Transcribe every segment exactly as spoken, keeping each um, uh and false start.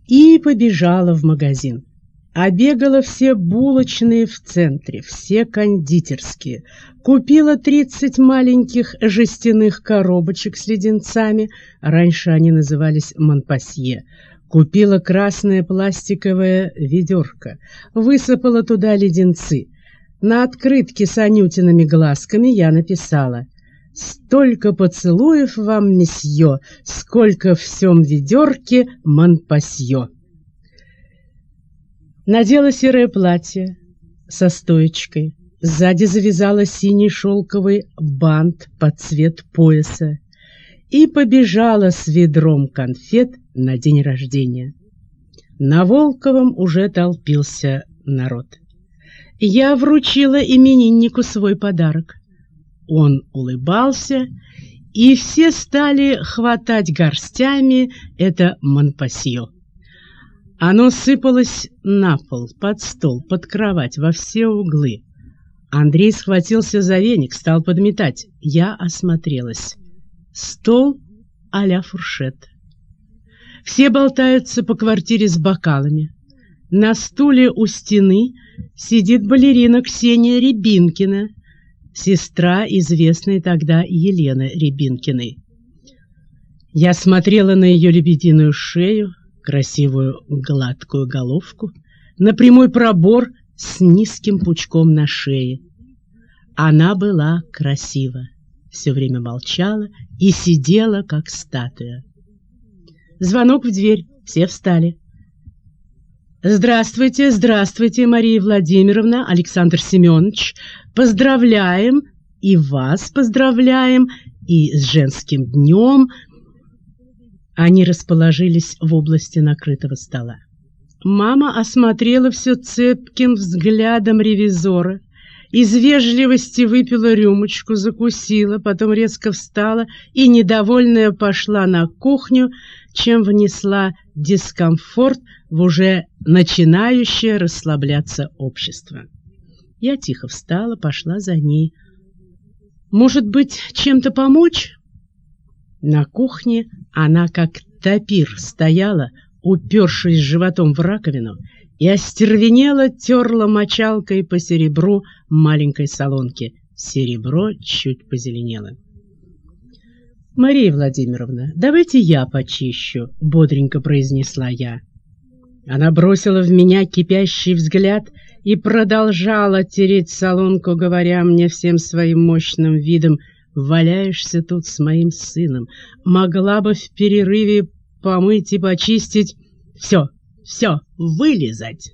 и побежала в магазин. Обегала все булочные в центре, все кондитерские, купила тридцать маленьких жестяных коробочек с леденцами, раньше они назывались Монпасье, купила красное пластиковое ведерко, высыпала туда леденцы. На открытке с Анютиными глазками я написала: «Столько поцелуев вам, месье, сколько в всем ведерке Монпасье». Надела серое платье со стоечкой, сзади завязала синий шелковый бант под цвет пояса и побежала с ведром конфет на день рождения. На Волковом уже толпился народ. Я вручила имениннику свой подарок. Он улыбался, и все стали хватать горстями это Монпасье. Оно сыпалось на пол, под стол, под кровать, во все углы. Андрей схватился за веник, стал подметать. Я осмотрелась. Стол а-ля фуршет. Все болтаются по квартире с бокалами. На стуле у стены сидит балерина Ксения Рябинкина, сестра известной тогда Елены Рябинкиной. Я смотрела на ее лебединую шею, красивую гладкую головку, на прямой пробор с низким пучком на шее. Она была красива, все время молчала и сидела, как статуя. Звонок в дверь, все встали. «Здравствуйте, здравствуйте, Мария Владимировна, Александр Семенович, поздравляем, и вас поздравляем, и с женским днем». Они расположились в области накрытого стола. Мама осмотрела все цепким взглядом ревизора, из вежливости выпила рюмочку, закусила, потом резко встала и, недовольная, пошла на кухню, чем внесла дискомфорт в уже начинающее расслабляться общество. Я тихо встала, пошла за ней. «Может быть, чем-то помочь?» На кухне она, как тапир, стояла, упершись животом в раковину, и остервенело терла мочалкой по серебру маленькой солонки. Серебро чуть позеленело. «Мария Владимировна, давайте я почищу», — бодренько произнесла я. Она бросила в меня кипящий взгляд и продолжала тереть солонку, говоря мне всем своим мощным видом: «Валяешься тут с моим сыном, могла бы в перерыве помыть и почистить. Все, все, вылизать».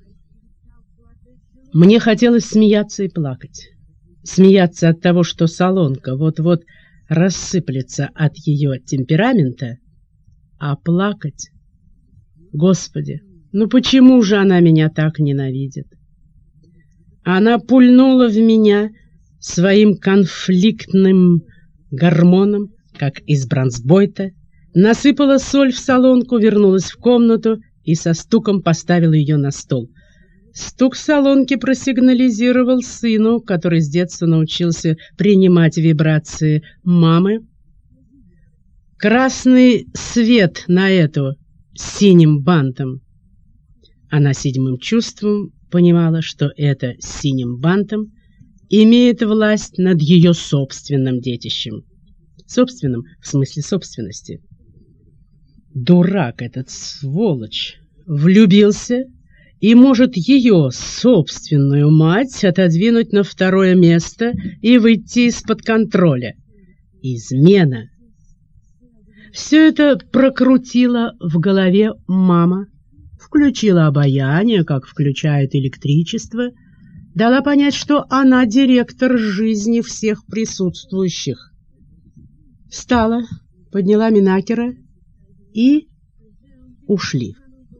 Мне хотелось смеяться и плакать. Смеяться от того, что солонка вот-вот рассыплется от ее темперамента, а плакать: Господи, ну почему же она меня так ненавидит? Она пульнула в меня своим конфликтным гормоном, как из бронзбойта, насыпала соль в солонку, вернулась в комнату и со стуком поставила ее на стол. Стук солонки просигнализировал сыну, который с детства научился принимать вибрации мамы. «Красный свет на эту с синим бантом». Она седьмым чувством понимала, что это с синим бантом имеет власть над ее собственным детищем. Собственным в смысле собственности. Дурак этот, сволочь, влюбился и может ее собственную мать отодвинуть на второе место и выйти из-под контроля. Измена. Все это прокрутила в голове мама, включила обаяние, как включает электричество, дала понять, что она директор жизни всех присутствующих. Встала, подняла Минакера и ушли.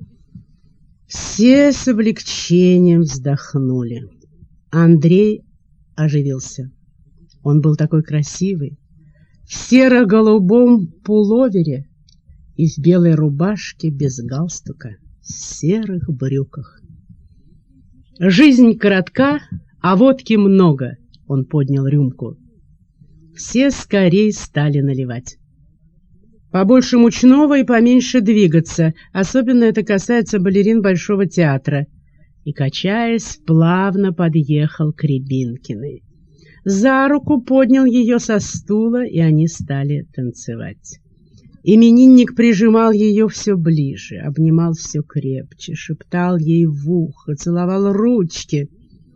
Все с облегчением вздохнули. Андрей оживился. Он был такой красивый, в серо-голубом пуловере и в белой рубашке без галстука, в серых брюках. «Жизнь коротка, а водки много», — он поднял рюмку. Все скорей стали наливать. Побольше мучного и поменьше двигаться. Особенно это касается балерин Большого театра. И, качаясь, плавно подъехал к Рябинкиной. За руку поднял ее со стула, и они стали танцевать. Именинник прижимал ее все ближе, обнимал все крепче, шептал ей в ухо, целовал ручки.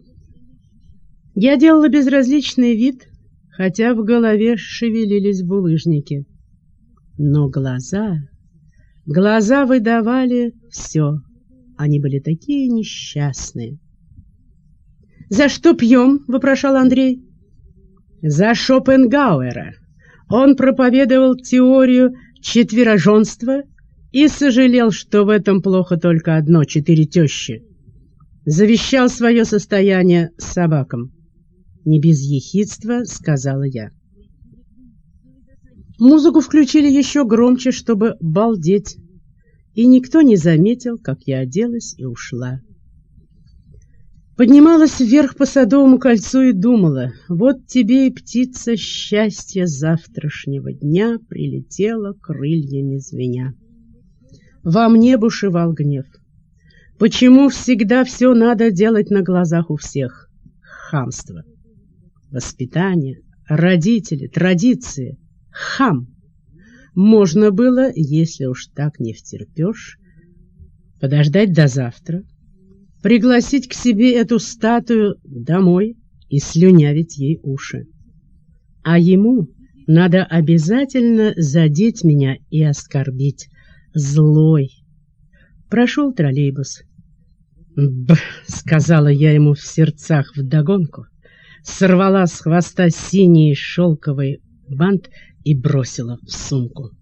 Я делала безразличный вид, хотя в голове шевелились булыжники. Но глаза, глаза выдавали все. Они были такие несчастные. «За что пьем?» — вопрошал Андрей. «За Шопенгауэра. Он проповедовал теорию четвероженства и сожалел, что в этом плохо только одно — четыре тещи. Завещал свое состояние собакам». Не без ехидства сказала я. Музыку включили еще громче, чтобы балдеть, и никто не заметил, как я оделась и ушла. Поднималась вверх по Садовому кольцу и думала: вот тебе и птица счастья завтрашнего дня прилетела крыльями звеня. Во мне бушевал гнев. Почему всегда все надо делать на глазах у всех? Хамство. Воспитание, родители, традиции. Хам. Можно было, если уж так не втерпешь, подождать до завтра, пригласить к себе эту статую домой и слюнявить ей уши. А ему надо обязательно задеть меня и оскорбить. Злой. Прошел троллейбус. «Б», — сказала я ему в сердцах вдогонку, сорвала с хвоста синий шелковый бант и бросила в сумку.